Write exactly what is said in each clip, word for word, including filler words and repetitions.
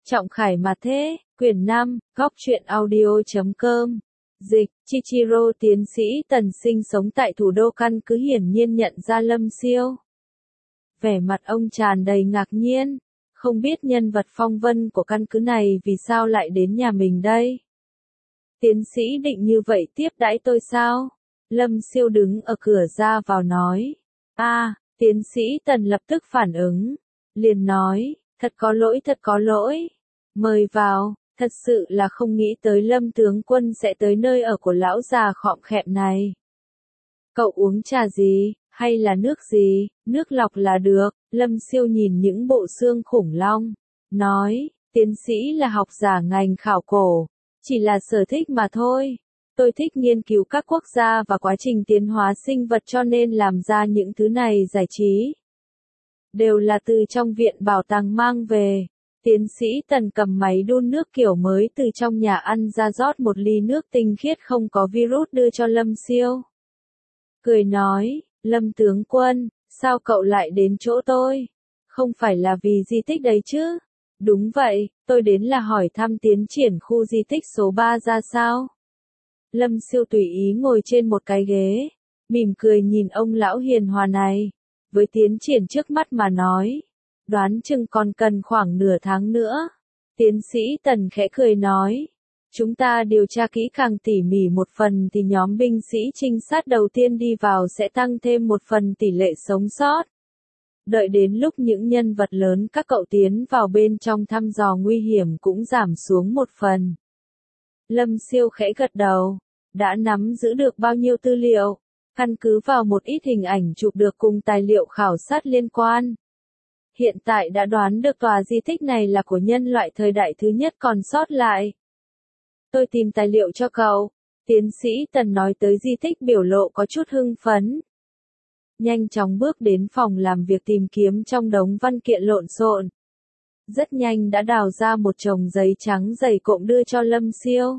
Trọng Khải mà thế, quyển năm, góc truyện audio chấm com. Dịch, Chichiro tiến sĩ Tần sinh sống tại thủ đô căn cứ hiển nhiên nhận ra Lâm Siêu. Vẻ mặt ông tràn đầy ngạc nhiên, không biết nhân vật phong vân của căn cứ này vì sao lại đến nhà mình đây. Tiến sĩ định như vậy tiếp đãi tôi sao? Lâm Siêu đứng ở cửa ra vào nói. A, à, tiến sĩ Tần lập tức phản ứng, liền nói, thật có lỗi thật có lỗi, mời vào, thật sự là không nghĩ tới Lâm tướng quân sẽ tới nơi ở của lão già khọm khẹm này. Cậu uống trà gì, hay là nước gì, nước lọc là được. Lâm Siêu nhìn những bộ xương khủng long, nói, tiến sĩ là học giả ngành khảo cổ, chỉ là sở thích mà thôi. Tôi thích nghiên cứu các quốc gia và quá trình tiến hóa sinh vật cho nên làm ra những thứ này giải trí. Đều là từ trong viện bảo tàng mang về. Tiến sĩ Tần cầm máy đun nước kiểu mới từ trong nhà ăn ra rót một ly nước tinh khiết không có virus đưa cho Lâm Siêu. Cười nói, Lâm tướng quân, sao cậu lại đến chỗ tôi? Không phải là vì di tích đấy chứ? Đúng vậy, tôi đến là hỏi thăm tiến triển khu di tích số ba ra sao? Lâm Siêu tùy ý ngồi trên một cái ghế, mỉm cười nhìn ông lão hiền hòa này. Với tiến triển trước mắt mà nói, đoán chừng còn cần khoảng nửa tháng nữa. Tiến sĩ Tần khẽ cười nói, chúng ta điều tra kỹ càng tỉ mỉ một phần thì nhóm binh sĩ trinh sát đầu tiên đi vào sẽ tăng thêm một phần tỷ lệ sống sót. Đợi đến lúc những nhân vật lớn các cậu tiến vào bên trong thăm dò nguy hiểm cũng giảm xuống một phần. Lâm Siêu khẽ gật đầu, đã nắm giữ được bao nhiêu tư liệu, căn cứ vào một ít hình ảnh chụp được cùng tài liệu khảo sát liên quan. Hiện tại đã đoán được tòa di tích này là của nhân loại thời đại thứ nhất còn sót lại. Tôi tìm tài liệu cho cậu. Tiến sĩ Tần nói tới di tích biểu lộ có chút hưng phấn. Nhanh chóng bước đến phòng làm việc tìm kiếm trong đống văn kiện lộn xộn. Rất nhanh đã đào ra một chồng giấy trắng dày cộm đưa cho Lâm Siêu.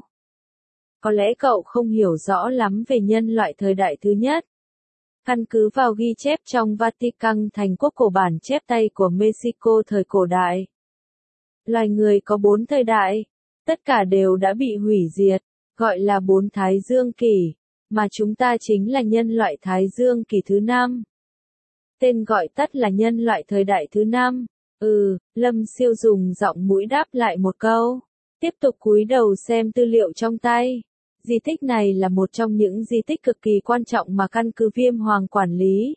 Có lẽ cậu không hiểu rõ lắm về nhân loại thời đại thứ nhất. Căn cứ vào ghi chép trong Vatican thành quốc cổ bản chép tay của Mexico thời cổ đại. Loài người có bốn thời đại, tất cả đều đã bị hủy diệt, gọi là bốn Thái Dương Kỷ, mà chúng ta chính là nhân loại Thái Dương Kỷ thứ năm. Tên gọi tắt là nhân loại thời đại thứ năm. Ừ, Lâm Siêu dùng giọng mũi đáp lại một câu, tiếp tục cúi đầu xem tư liệu trong tay. Di tích này là một trong những di tích cực kỳ quan trọng mà căn cứ Viêm Hoàng quản lý.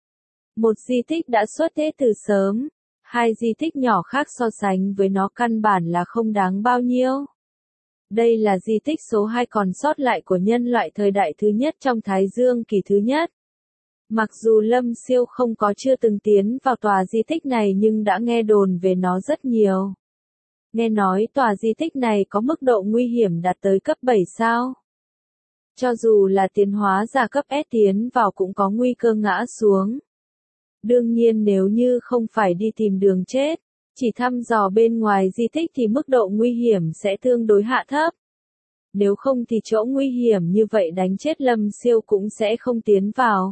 Một di tích đã xuất thế từ sớm, hai di tích nhỏ khác so sánh với nó căn bản là không đáng bao nhiêu. Đây là di tích số hai còn sót lại của nhân loại thời đại thứ nhất trong Thái Dương Kỷ thứ nhất. Mặc dù Lâm Siêu không có chưa từng tiến vào tòa di tích này nhưng đã nghe đồn về nó rất nhiều. Nghe nói tòa di tích này có mức độ nguy hiểm đạt tới cấp bảy sao. Cho dù là tiến hóa giả cấp S tiến vào cũng có nguy cơ ngã xuống. Đương nhiên nếu như không phải đi tìm đường chết, chỉ thăm dò bên ngoài di tích thì mức độ nguy hiểm sẽ tương đối hạ thấp. Nếu không thì chỗ nguy hiểm như vậy đánh chết Lâm Siêu cũng sẽ không tiến vào.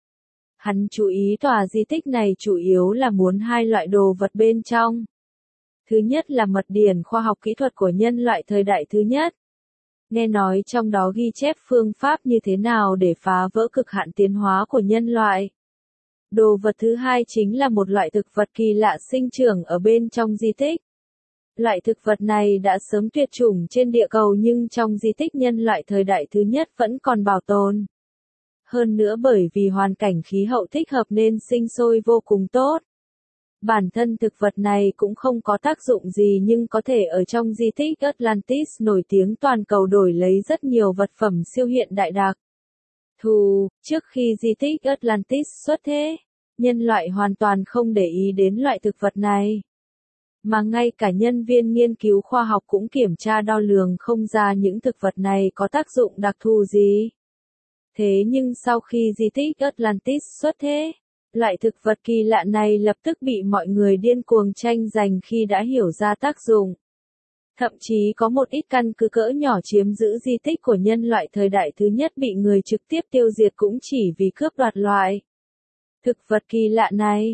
Hắn chú ý tòa di tích này chủ yếu là muốn hai loại đồ vật bên trong. Thứ nhất là mật điển khoa học kỹ thuật của nhân loại thời đại thứ nhất. Nghe nói trong đó ghi chép phương pháp như thế nào để phá vỡ cực hạn tiến hóa của nhân loại. Đồ vật thứ hai chính là một loại thực vật kỳ lạ sinh trưởng ở bên trong di tích. Loại thực vật này đã sớm tuyệt chủng trên địa cầu nhưng trong di tích nhân loại thời đại thứ nhất vẫn còn bảo tồn. Hơn nữa bởi vì hoàn cảnh khí hậu thích hợp nên sinh sôi vô cùng tốt. Bản thân thực vật này cũng không có tác dụng gì nhưng có thể ở trong di tích Atlantis nổi tiếng toàn cầu đổi lấy rất nhiều vật phẩm siêu hiện đại đặc thù. Trước khi di tích Atlantis xuất thế, nhân loại hoàn toàn không để ý đến loại thực vật này. Mà ngay cả nhân viên nghiên cứu khoa học cũng kiểm tra đo lường không ra những thực vật này có tác dụng đặc thù gì. Thế nhưng sau khi di tích Atlantis xuất thế, loại thực vật kỳ lạ này lập tức bị mọi người điên cuồng tranh giành khi đã hiểu ra tác dụng. Thậm chí có một ít căn cứ cỡ nhỏ chiếm giữ di tích của nhân loại thời đại thứ nhất bị người trực tiếp tiêu diệt cũng chỉ vì cướp đoạt loại thực vật kỳ lạ này.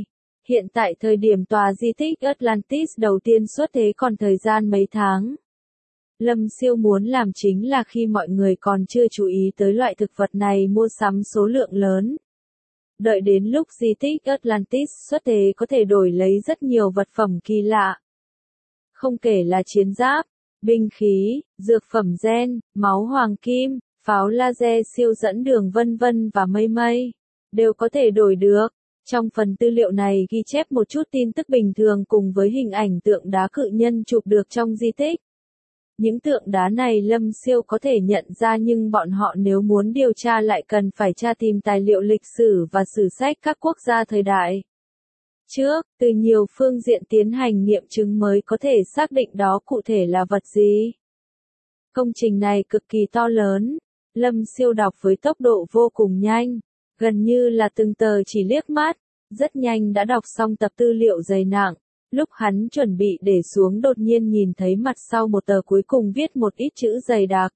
Hiện tại thời điểm tòa di tích Atlantis đầu tiên xuất thế còn thời gian mấy tháng. Lâm Siêu muốn làm chính là khi mọi người còn chưa chú ý tới loại thực vật này mua sắm số lượng lớn. Đợi đến lúc di tích Atlantis xuất thế có thể đổi lấy rất nhiều vật phẩm kỳ lạ. Không kể là chiến giáp, binh khí, dược phẩm gen, máu hoàng kim, pháo laser siêu dẫn đường vân vân và mây mây, đều có thể đổi được. Trong phần tư liệu này ghi chép một chút tin tức bình thường cùng với hình ảnh tượng đá cự nhân chụp được trong di tích. Những tượng đá này Lâm Siêu có thể nhận ra nhưng bọn họ nếu muốn điều tra lại cần phải tra tìm tài liệu lịch sử và sử sách các quốc gia thời đại trước, từ nhiều phương diện tiến hành nghiệm chứng mới có thể xác định đó cụ thể là vật gì. Công trình này cực kỳ to lớn, Lâm Siêu đọc với tốc độ vô cùng nhanh, gần như là từng tờ chỉ liếc mắt, rất nhanh đã đọc xong tập tư liệu dày nặng. Lúc hắn chuẩn bị để xuống đột nhiên nhìn thấy mặt sau một tờ cuối cùng viết một ít chữ dày đặc.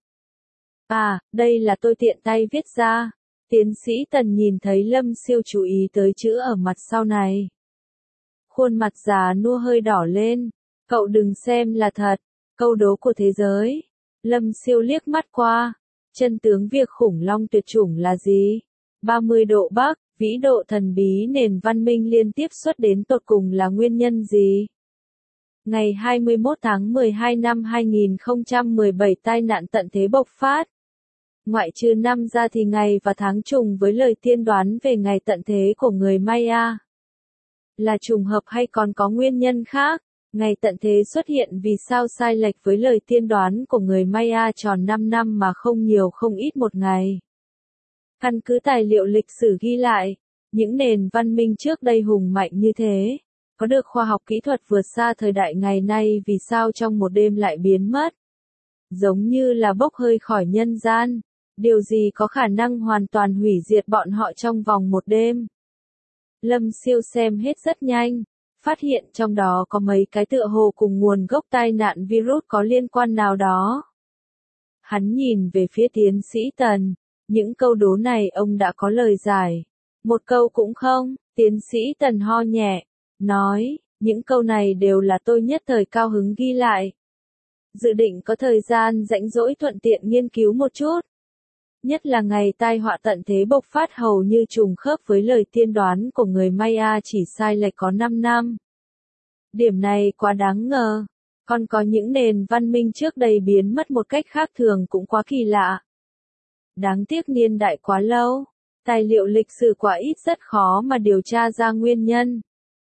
À, đây là tôi tiện tay viết ra. Tiến sĩ Tần nhìn thấy Lâm Siêu chú ý tới chữ ở mặt sau này. Khuôn mặt già nua hơi đỏ lên. Cậu đừng xem là thật. Câu đố của thế giới. Lâm Siêu liếc mắt qua. Chân tướng việc khủng long tuyệt chủng là gì? ba mươi độ Bắc. Vĩ độ thần bí nền văn minh liên tiếp xuất đến tột cùng là nguyên nhân gì? Ngày hai mươi mốt tháng mười hai năm hai nghìn không trăm mười bảy tai nạn tận thế bộc phát. Ngoại trừ năm ra thì ngày và tháng trùng với lời tiên đoán về ngày tận thế của người Maya. Là trùng hợp hay còn có nguyên nhân khác? Ngày tận thế xuất hiện vì sao sai lệch với lời tiên đoán của người Maya tròn năm năm mà không nhiều không ít một ngày. Căn cứ tài liệu lịch sử ghi lại, những nền văn minh trước đây hùng mạnh như thế, có được khoa học kỹ thuật vượt xa thời đại ngày nay vì sao trong một đêm lại biến mất. Giống như là bốc hơi khỏi nhân gian, điều gì có khả năng hoàn toàn hủy diệt bọn họ trong vòng một đêm. Lâm Siêu xem hết rất nhanh, phát hiện trong đó có mấy cái tựa hồ cùng nguồn gốc tai nạn virus có liên quan nào đó. Hắn nhìn về phía tiến sĩ Tần. Những câu đố này ông đã có lời giải. Một câu cũng không, tiến sĩ Tần ho nhẹ, nói, những câu này đều là tôi nhất thời cao hứng ghi lại. Dự định có thời gian rảnh rỗi thuận tiện nghiên cứu một chút. Nhất là ngày tai họa tận thế bộc phát hầu như trùng khớp với lời tiên đoán của người Maya chỉ sai lệch có năm năm. Điểm này quá đáng ngờ. Còn có những nền văn minh trước đây biến mất một cách khác thường cũng quá kỳ lạ. Đáng tiếc niên đại quá lâu, tài liệu lịch sử quá ít rất khó mà điều tra ra nguyên nhân.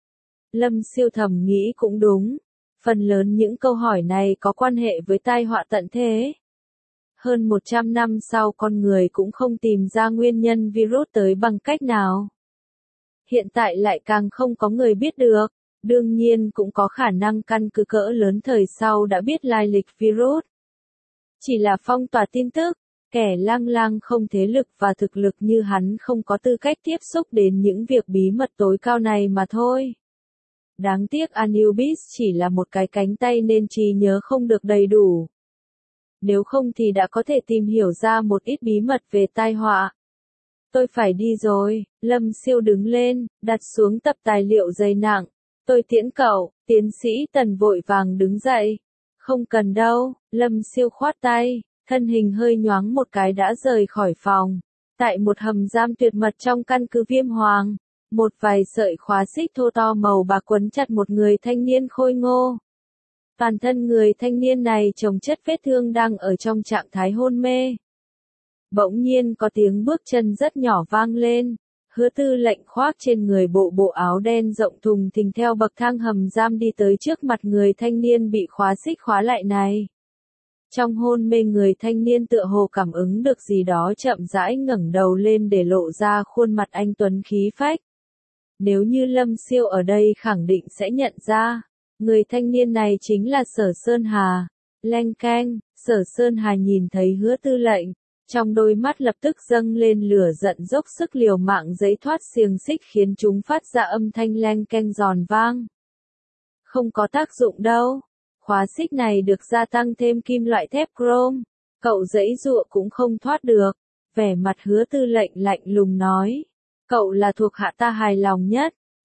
Lâm Siêu thầm nghĩ cũng đúng, phần lớn những câu hỏi này có quan hệ với tai họa tận thế. Hơn một trăm năm sau con người cũng không tìm ra nguyên nhân virus tới bằng cách nào. Hiện tại lại càng không có người biết được, đương nhiên cũng có khả năng căn cứ cỡ lớn thời sau đã biết lai lịch virus. Chỉ là phong tỏa tin tức. Kẻ lang lang không thế lực và thực lực như hắn không có tư cách tiếp xúc đến những việc bí mật tối cao này mà thôi. Đáng tiếc Anubis chỉ là một cái cánh tay nên trí nhớ không được đầy đủ. Nếu không thì đã có thể tìm hiểu ra một ít bí mật về tai họa. Tôi phải đi rồi, Lâm Siêu đứng lên, đặt xuống tập tài liệu dày nặng. Tôi tiễn cậu, tiến sĩ Tần vội vàng đứng dậy. Không cần đâu, Lâm Siêu khoát tay. Thân hình hơi nhoáng một cái đã rời khỏi phòng. Tại một hầm giam tuyệt mật trong căn cứ Viêm Hoàng, một vài sợi khóa xích thô to màu bạc quấn chặt một người thanh niên khôi ngô. Toàn thân người thanh niên này chồng chất vết thương đang ở trong trạng thái hôn mê. Bỗng nhiên có tiếng bước chân rất nhỏ vang lên. Hứa Tư Lệnh khoác trên người bộ bộ áo đen rộng thùng thình theo bậc thang hầm giam đi tới trước mặt người thanh niên bị khóa xích khóa lại này. Trong hôn mê người thanh niên tựa hồ cảm ứng được gì đó chậm rãi ngẩng đầu lên để lộ ra khuôn mặt anh tuấn khí phách. Nếu như Lâm Siêu ở đây khẳng định sẽ nhận ra, người thanh niên này chính là Sở Sơn Hà. Leng keng, Sở Sơn Hà nhìn thấy Hứa Tư Lệnh, trong đôi mắt lập tức dâng lên lửa giận dốc sức liều mạng giấy thoát xiềng xích khiến chúng phát ra âm thanh leng keng giòn vang. Không có tác dụng đâu. Khóa xích này được gia tăng thêm kim loại thép chrome, cậu giãy giụa cũng không thoát được. Vẻ mặt Hứa Tư Lệnh lạnh lùng nói, cậu là thuộc hạ ta hài lòng nhất,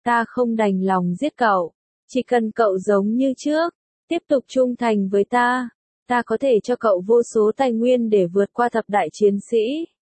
Ta không đành lòng giết cậu. Chỉ cần cậu giống như trước, tiếp tục trung thành với ta, ta có thể cho cậu vô số tài nguyên để vượt qua thập đại chiến sĩ.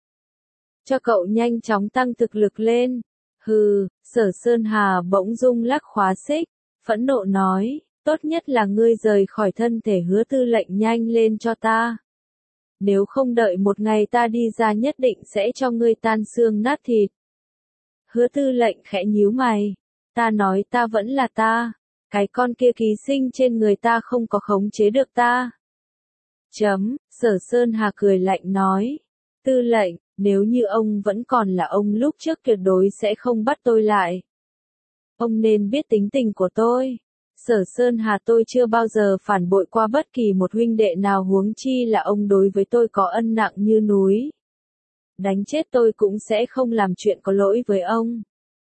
Cho cậu nhanh chóng tăng thực lực lên. Hừ, Sở Sơn Hà bỗng rung lắc khóa xích, phẫn nộ nói, tốt nhất là ngươi rời khỏi thân thể Hứa Tư lệnh nhanh lên cho ta. Nếu không đợi một ngày ta đi ra nhất định sẽ cho ngươi tan xương nát thịt. Hứa Tư lệnh khẽ nhíu mày, ta nói ta vẫn là ta, cái con kia ký sinh trên người ta không có khống chế được ta. Chấm, Sở Sơn Hà cười lạnh nói, Tư lệnh, nếu như ông vẫn còn là ông lúc trước tuyệt đối sẽ không bắt tôi lại. Ông nên biết tính tình của tôi. Sở Sơn Hà tôi chưa bao giờ phản bội qua bất kỳ một huynh đệ nào, huống chi là ông đối với tôi có ân nặng như núi. Đánh chết tôi cũng sẽ không làm chuyện có lỗi với ông.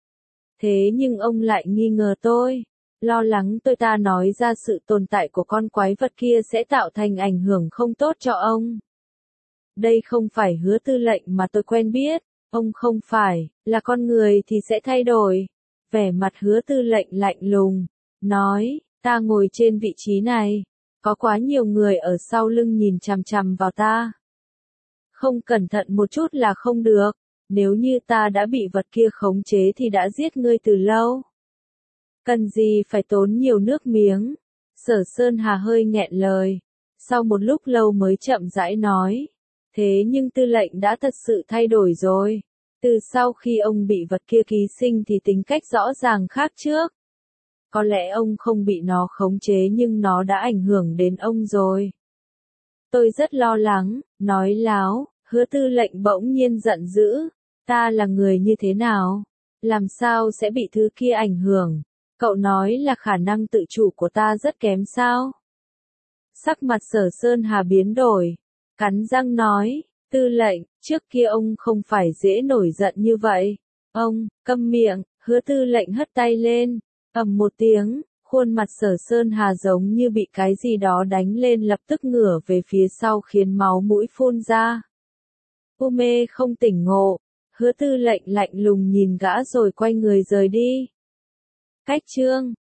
Thế nhưng ông lại nghi ngờ tôi, lo lắng tôi ta nói ra sự tồn tại của con quái vật kia sẽ tạo thành ảnh hưởng không tốt cho ông. Đây không phải Hứa Tư lệnh mà tôi quen biết, ông không phải, là con người thì sẽ thay đổi. Vẻ mặt Hứa Tư lệnh lạnh lùng, nói, ta ngồi trên vị trí này, có quá nhiều người ở sau lưng nhìn chằm chằm vào ta. Không cẩn thận một chút là không được, nếu như ta đã bị vật kia khống chế thì đã giết ngươi từ lâu. Cần gì phải tốn nhiều nước miếng. Sở Sơn Hà hơi nghẹn lời, sau một lúc lâu mới chậm rãi nói, thế nhưng Tư lệnh đã thật sự thay đổi rồi. Từ sau khi ông bị vật kia ký sinh thì tính cách rõ ràng khác trước. Có lẽ ông không bị nó khống chế nhưng nó đã ảnh hưởng đến ông rồi. Tôi rất lo lắng, nói láo, Hứa Tư lệnh bỗng nhiên giận dữ, ta là người như thế nào? Làm sao sẽ bị thứ kia ảnh hưởng? Cậu nói là khả năng tự chủ của ta rất kém sao? Sắc mặt Sở Sơn Hà biến đổi, cắn răng nói, Tư lệnh, trước kia ông không phải dễ nổi giận như vậy. Ông, câm miệng, Hứa Tư lệnh hất tay lên, ầm một tiếng, khuôn mặt Sở Sơn Hà giống như bị cái gì đó đánh lên lập tức ngửa về phía sau khiến máu mũi phun ra. U mê không tỉnh ngộ, Hứa Tư lệnh lạnh lùng nhìn gã rồi quay người rời đi. Cách chương